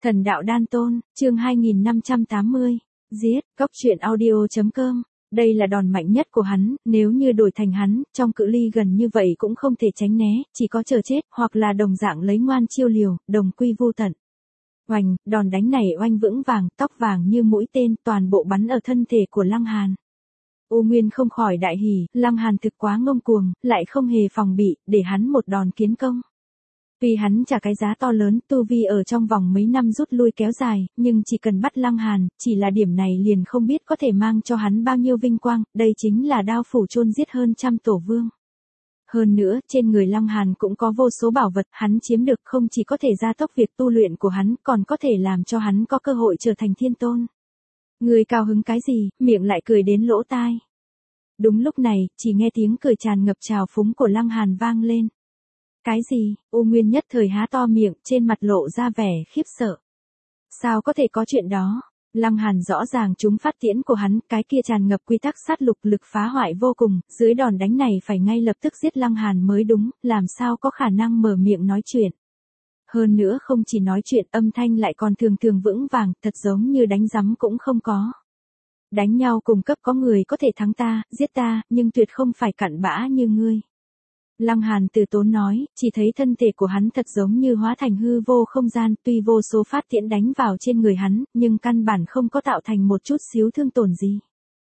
Thần đạo đan tôn, chương 2580. Giết, Cốc truyện audio.com. Đây là đòn mạnh nhất của hắn, nếu như đổi thành hắn, trong cự ly gần như vậy cũng không thể tránh né, chỉ có chờ chết, hoặc là đồng dạng lấy ngoan chiêu liều, đồng quy vu tận. Oành, đòn đánh này oanh vững vàng, tóc vàng như mũi tên, toàn bộ bắn ở thân thể của Lăng Hàn. U Nguyên không khỏi đại hỉ, Lăng Hàn thực quá ngông cuồng, lại không hề phòng bị, để hắn một đòn kiến công. Vì hắn trả cái giá to lớn, tu vi ở trong vòng mấy năm rút lui kéo dài, nhưng chỉ cần bắt Lăng Hàn, chỉ là điểm này liền không biết có thể mang cho hắn bao nhiêu vinh quang, đây chính là đao phủ chôn giết hơn trăm tổ vương. Hơn nữa, trên người Lăng Hàn cũng có vô số bảo vật, hắn chiếm được không chỉ có thể gia tốc việc tu luyện của hắn, còn có thể làm cho hắn có cơ hội trở thành thiên tôn. Người cao hứng cái gì, miệng lại cười đến lỗ tai. Đúng lúc này, chỉ nghe tiếng cười tràn ngập trào phúng của Lăng Hàn vang lên. Cái gì? U Nguyên nhất thời há to miệng, trên mặt lộ ra vẻ khiếp sợ. Sao có thể có chuyện đó? Lăng Hàn rõ ràng trúng phát tiễn của hắn, cái kia tràn ngập quy tắc sát lục lực phá hoại vô cùng, dưới đòn đánh này phải ngay lập tức giết Lăng Hàn mới đúng, làm sao có khả năng mở miệng nói chuyện. Hơn nữa không chỉ nói chuyện, âm thanh lại còn thường thường vững vàng, thật giống như đánh rắm cũng không có. Đánh nhau cùng cấp có người có thể thắng ta, giết ta, nhưng tuyệt không phải cặn bã như ngươi. Lăng Hàn từ tốn nói, chỉ thấy thân thể của hắn thật giống như hóa thành hư vô không gian, tuy vô số phát tiễn đánh vào trên người hắn, nhưng căn bản không có tạo thành một chút xíu thương tổn gì.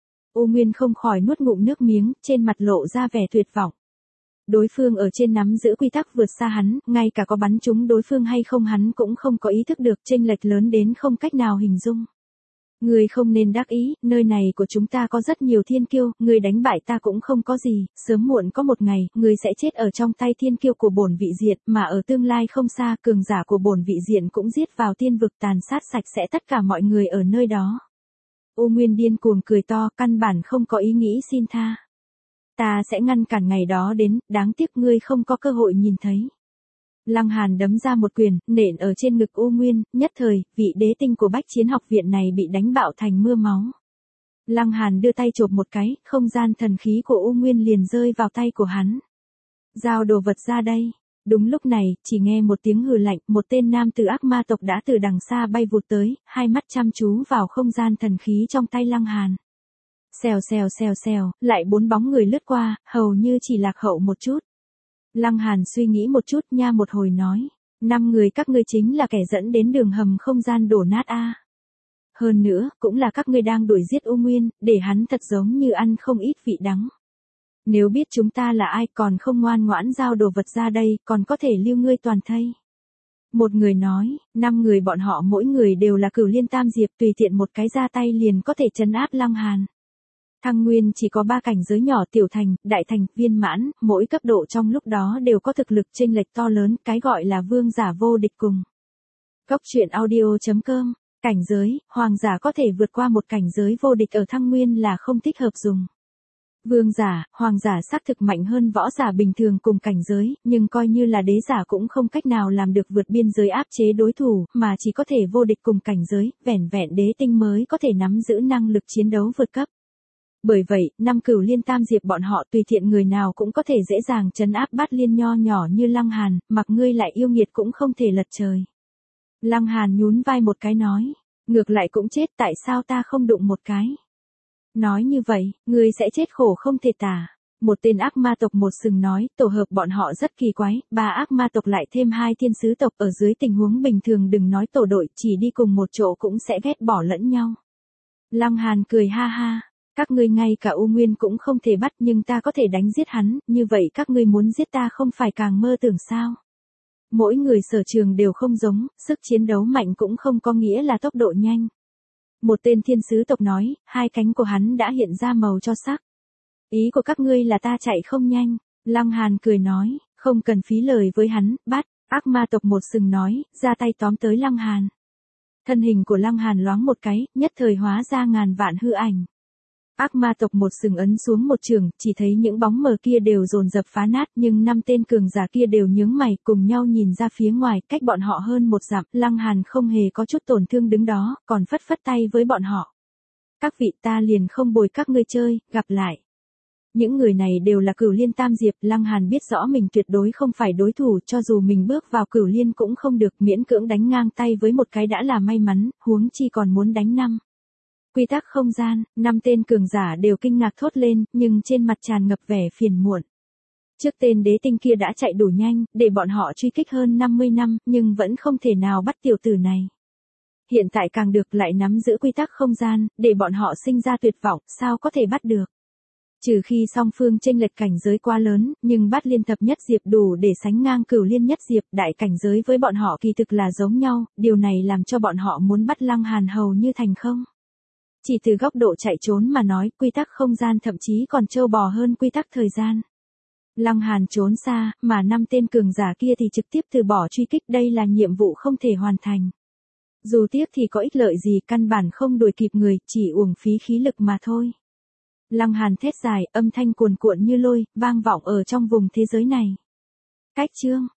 U Nguyên không khỏi nuốt ngụm nước miếng, trên mặt lộ ra vẻ tuyệt vọng. Đối phương ở trên nắm giữ quy tắc vượt xa hắn, ngay cả có bắn trúng đối phương hay không hắn cũng không có ý thức được, chênh lệch lớn đến không cách nào hình dung. Ngươi không nên đắc ý, nơi này của chúng ta có rất nhiều thiên kiêu, ngươi đánh bại ta cũng không có gì, sớm muộn có một ngày, ngươi sẽ chết ở trong tay thiên kiêu của bổn vị diện, mà ở tương lai không xa, cường giả của bổn vị diện cũng giết vào tiên vực tàn sát sạch sẽ tất cả mọi người ở nơi đó. U Nguyên điên cuồng cười to, căn bản không có ý nghĩ xin tha. Ta sẽ ngăn cản ngày đó đến, đáng tiếc ngươi không có cơ hội nhìn thấy. Lăng Hàn đấm ra một quyền, nện ở trên ngực U Nguyên, nhất thời, vị đế tinh của Bách Chiến học viện này bị đánh bạo thành mưa máu. Lăng Hàn đưa tay chộp một cái, không gian thần khí của U Nguyên liền rơi vào tay của hắn. Giao đồ vật ra đây. Đúng lúc này, chỉ nghe một tiếng hừ lạnh, một tên nam tử ác ma tộc đã từ đằng xa bay vụt tới, hai mắt chăm chú vào không gian thần khí trong tay Lăng Hàn. Xèo xèo xèo xèo, lại bốn bóng người lướt qua, hầu như chỉ lạc hậu một chút. Lăng Hàn suy nghĩ một chút nha một hồi nói, 5 người các ngươi chính là kẻ dẫn đến đường hầm không gian đổ nát a. Hơn nữa, cũng là các ngươi đang đuổi giết U Nguyên, để hắn thật giống như ăn không ít vị đắng. Nếu biết chúng ta là ai còn không ngoan ngoãn giao đồ vật ra đây, còn có thể lưu ngươi toàn thây. Một người nói, 5 người bọn họ mỗi người đều là Cửu Liên Tam Diệp, tùy tiện một cái ra tay liền có thể trấn áp Lăng Hàn. Thăng Nguyên chỉ có 3 cảnh giới nhỏ, tiểu thành, đại thành, viên mãn, mỗi cấp độ trong lúc đó đều có thực lực chênh lệch to lớn, cái gọi là vương giả vô địch cùng. Cốc truyện audio.com, cảnh giới, hoàng giả có thể vượt qua một cảnh giới vô địch ở Thăng Nguyên là không thích hợp dùng. Vương giả, hoàng giả xác thực mạnh hơn võ giả bình thường cùng cảnh giới, nhưng coi như là đế giả cũng không cách nào làm được vượt biên giới áp chế đối thủ, mà chỉ có thể vô địch cùng cảnh giới, vẻn vẹn đế tinh mới có thể nắm giữ năng lực chiến đấu vượt cấp. Bởi vậy, 5 Cửu Liên Tam Diệp bọn họ tùy tiện người nào cũng có thể dễ dàng trấn áp Bát Liên nho nhỏ như Lăng Hàn, mặc ngươi lại yêu nghiệt cũng không thể lật trời. Lăng Hàn nhún vai một cái nói, ngược lại cũng chết, tại sao ta không đụng một cái? Nói như vậy, ngươi sẽ chết khổ không thể tả. Một tên ác ma tộc một sừng nói, tổ hợp bọn họ rất kỳ quái, 3 ác ma tộc lại thêm 2 thiên sứ tộc, ở dưới tình huống bình thường đừng nói tổ đội, chỉ đi cùng một chỗ cũng sẽ ghét bỏ lẫn nhau. Lăng Hàn cười ha ha. Các ngươi ngay cả U Nguyên cũng không thể bắt, nhưng ta có thể đánh giết hắn, như vậy các ngươi muốn giết ta không phải càng mơ tưởng sao? Mỗi người sở trường đều không giống, sức chiến đấu mạnh cũng không có nghĩa là tốc độ nhanh. Một tên thiên sứ tộc nói, 2 cánh của hắn đã hiện ra màu cho sắc. Ý của các ngươi là ta chạy không nhanh. Lăng Hàn cười nói, không cần phí lời với hắn, bắt. Ác ma tộc một sừng nói, ra tay tóm tới Lăng Hàn. Thân hình của Lăng Hàn loáng một cái, nhất thời hóa ra ngàn vạn hư ảnh. Ác ma tộc một sừng ấn xuống một trường, chỉ thấy những bóng mờ kia đều dồn dập phá nát, nhưng 5 tên cường giả kia đều nhướng mày, cùng nhau nhìn ra phía ngoài, cách bọn họ hơn một dặm, Lăng Hàn không hề có chút tổn thương đứng đó, còn phất phất tay với bọn họ. Các vị, ta liền không bồi các ngươi chơi, gặp lại. Những người này đều là Cửu Liên tam diệp, Lăng Hàn biết rõ mình tuyệt đối không phải đối thủ, cho dù mình bước vào Cửu Liên cũng không được, miễn cưỡng đánh ngang tay với một cái đã là may mắn, huống chi còn muốn đánh 5. Quy tắc không gian, 5 tên cường giả đều kinh ngạc thốt lên, nhưng trên mặt tràn ngập vẻ phiền muộn. Trước tên đế tinh kia đã chạy đủ nhanh, để bọn họ truy kích hơn 50 năm, nhưng vẫn không thể nào bắt tiểu tử này. Hiện tại càng được lại nắm giữ quy tắc không gian, để bọn họ sinh ra tuyệt vọng, sao có thể bắt được. Trừ khi song phương chênh lệch cảnh giới quá lớn, nhưng Bát Liên thập nhất diệp đủ để sánh ngang Cửu Liên nhất diệp, đại cảnh giới với bọn họ kỳ thực là giống nhau, điều này làm cho bọn họ muốn bắt Lăng Hàn hầu như thành không. Chỉ từ góc độ chạy trốn mà nói, quy tắc không gian thậm chí còn trâu bò hơn quy tắc thời gian. Lăng Hàn trốn xa, mà 5 tên cường giả kia thì trực tiếp từ bỏ truy kích, đây là nhiệm vụ không thể hoàn thành. Dù tiếc thì có ích lợi gì, căn bản không đuổi kịp người, chỉ uổng phí khí lực mà thôi. Lăng Hàn thét dài, âm thanh cuồn cuộn như lôi, vang vọng ở trong vùng thế giới này. Cách chương